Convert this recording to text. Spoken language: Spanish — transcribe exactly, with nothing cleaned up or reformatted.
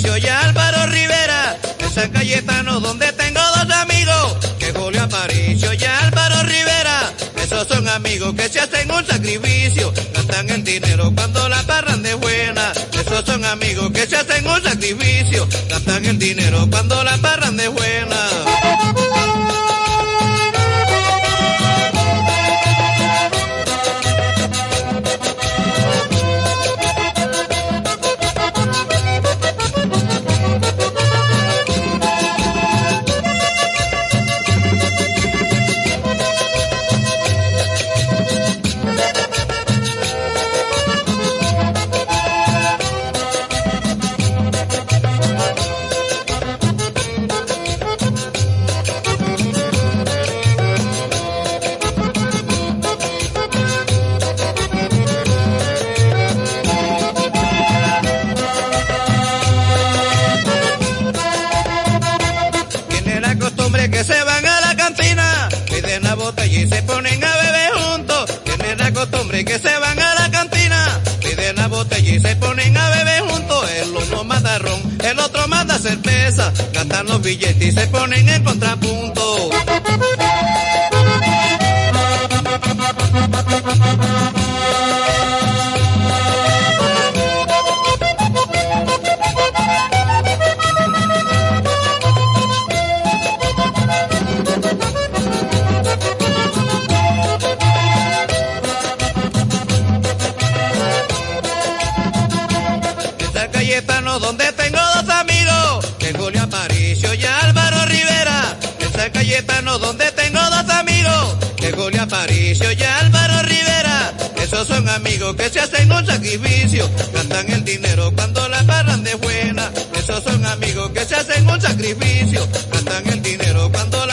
Aparicio y Álvaro Rivera, en San Cayetano donde tengo dos amigos, que Julio Aparicio y Álvaro Rivera, esos son amigos que se hacen un sacrificio, gastan el dinero cuando la parranda es buena, esos son amigos que se hacen un sacrificio, gastan el dinero cuando la parranda es buena. Que se van a la cantina, piden la botella y se ponen a beber juntos. Tienen la costumbre que se van a la cantina, piden la botella y se ponen a beber juntos. El uno manda ron, el otro manda cerveza, gastan los billetes y se ponen en contrapunto. Donde tengo dos amigos, que Julio Aparicio y Álvaro Rivera, en San Cayetano donde tengo dos amigos, que Julio Aparicio y Álvaro Rivera, esos son amigos que se hacen un sacrificio, gastan el dinero cuando la parranda es buena, esos son amigos que se hacen un sacrificio, gastan el dinero cuando la